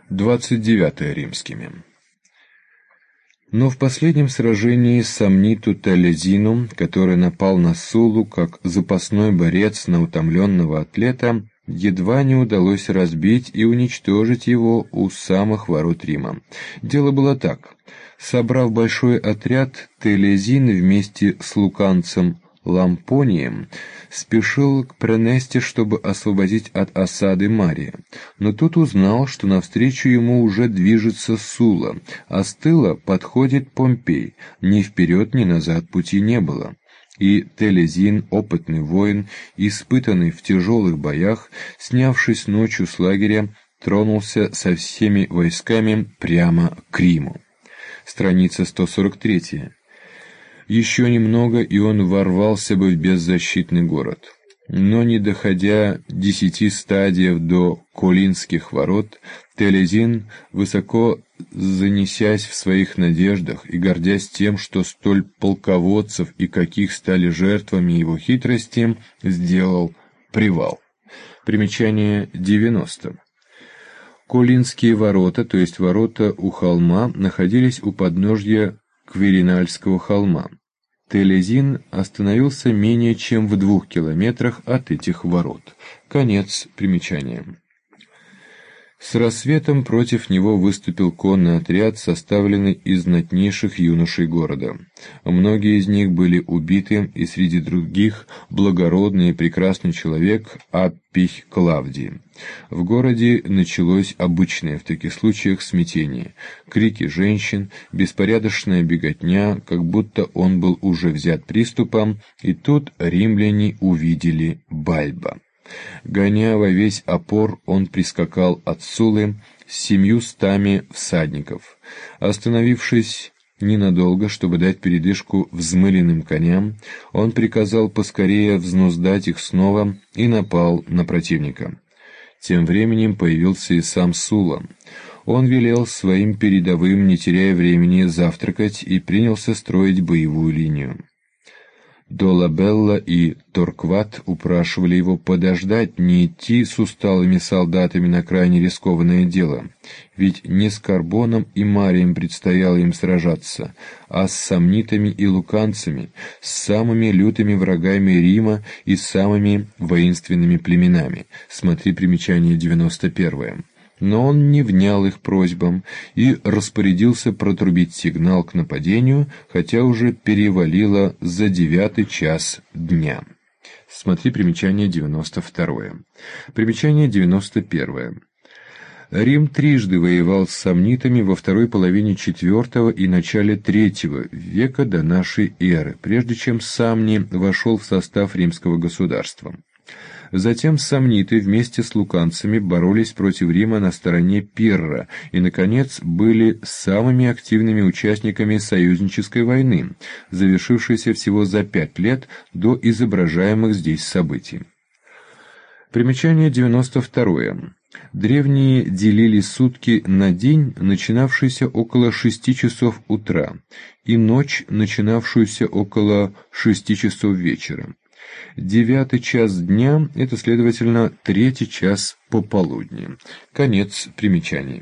29 римскими. Но в последнем сражении Самниту Талезину, который напал на Суллу как запасной борец на утомленного атлета, едва не удалось разбить и уничтожить его у самых ворот Рима. Дело было так. Собрав большой отряд, Талезин вместе с луканцем Лампонием спешил к Пренесте, чтобы освободить от осады Мария. Но тут узнал, что навстречу ему уже движется Сулла, а с тыла подходит Помпей. Ни вперед, ни назад пути не было. И Талезин, опытный воин, испытанный в тяжелых боях, снявшись ночью с лагеря, тронулся со всеми войсками прямо к Риму. Страница 143. Еще немного, и он ворвался бы в беззащитный город. Но не доходя 10 стадиев до Колинских ворот, Талезин, высоко занесясь в своих надеждах и гордясь тем, что столь полководцев и каких стали жертвами его хитрости, сделал привал. Примечание 90. Колинские ворота, то есть ворота у холма, находились у подножья Квиринальского холма. Талезин остановился менее чем в 2 километрах от этих ворот. Конец примечания. С рассветом против него выступил конный отряд, составленный из знатнейших юношей города. Многие из них были убиты, и среди других благородный и прекрасный человек Аппий Клавдий. В городе началось обычное в таких случаях смятение. Крики женщин, беспорядочная беготня, как будто он был уже взят приступом, и тут римляне увидели Бальба. Гоня во весь опор, он прискакал от Суллы с 700 всадников. Остановившись ненадолго, чтобы дать передышку взмыленным коням, он приказал поскорее взнуздать их снова и напал на противника. Тем временем появился и сам Сулла. Он велел своим передовым, не теряя времени, завтракать и принялся строить боевую линию. Долабелла и Торкват упрашивали его подождать, не идти с усталыми солдатами на крайне рискованное дело, ведь не с Карбоном и Марием предстояло им сражаться, а с самнитами и луканцами, с самыми лютыми врагами Рима и самыми воинственными племенами. Смотри примечание 91. Но он не внял их просьбам и распорядился протрубить сигнал к нападению, хотя уже перевалило за 9 час дня. Смотри примечание 92. Примечание 91. Рим трижды воевал с самнитами во второй половине IV и начале III века до нашей эры, прежде чем Самни вошел в состав римского государства. Затем самниты вместе с луканцами боролись против Рима на стороне Пирра и, наконец, были самыми активными участниками союзнической войны, завершившейся всего за 5 лет до изображаемых здесь событий. Примечание 92. Древние делили сутки на день, начинавшийся около 6 часов утра, и ночь, начинавшуюся около 6 часов вечера. 9 час дня – это, следовательно, 3 час пополудни. Конец примечаний.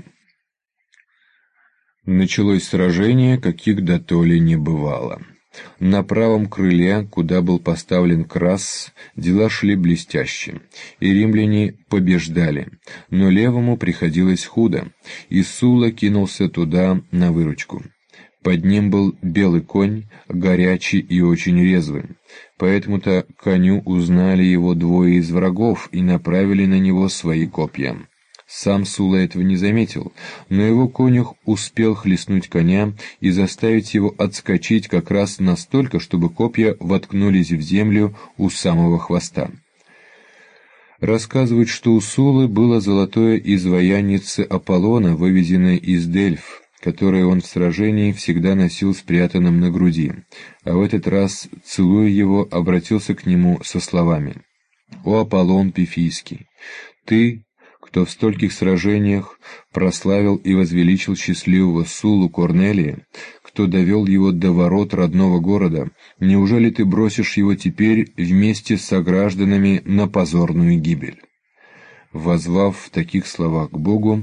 Началось сражение, каких дотоле не бывало. На правом крыле, куда был поставлен Красс, дела шли блестяще, и римляне побеждали, но левому приходилось худо, и Сулла кинулся туда на выручку. Под ним был белый конь, горячий и очень резвый. Поэтому-то коню узнали его двое из врагов и направили на него свои копья. Сам Сулла этого не заметил, но его конюх успел хлестнуть коня и заставить его отскочить как раз настолько, чтобы копья воткнулись в землю у самого хвоста. Рассказывают, что у Суллы было золотое изваяннице Аполлона, вывезенное из Дельф, которое он в сражении всегда носил спрятанным на груди, а в этот раз, целуя его, обратился к нему со словами: «О Аполлон Пифийский, ты, кто в стольких сражениях прославил и возвеличил счастливого Суллу Корнелия, кто довел его до ворот родного города, неужели ты бросишь его теперь вместе с согражданами на позорную гибель?» Воззвав в таких словах к Богу,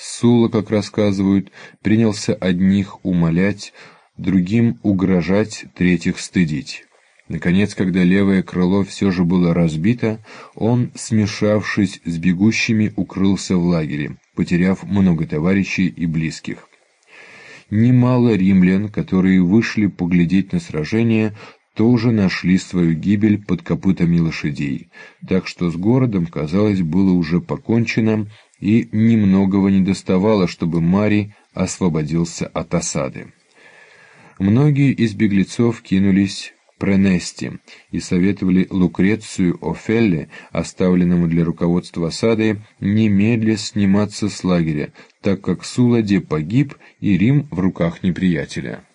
Сула, как рассказывают, принялся одних умолять, другим угрожать, третьих стыдить. Наконец, когда левое крыло все же было разбито, он, смешавшись с бегущими, укрылся в лагере, потеряв много товарищей и близких. Немало римлян, которые вышли поглядеть на сражение, тоже нашли свою гибель под копытами лошадей, так что с городом, казалось, было уже покончено, и немногого недоставало, чтобы Марий освободился от осады. Многие из беглецов кинулись Пренести и советовали Лукрецию Офелле, оставленному для руководства осадой, немедля сниматься с лагеря, так как Суладе погиб и Рим в руках неприятеля.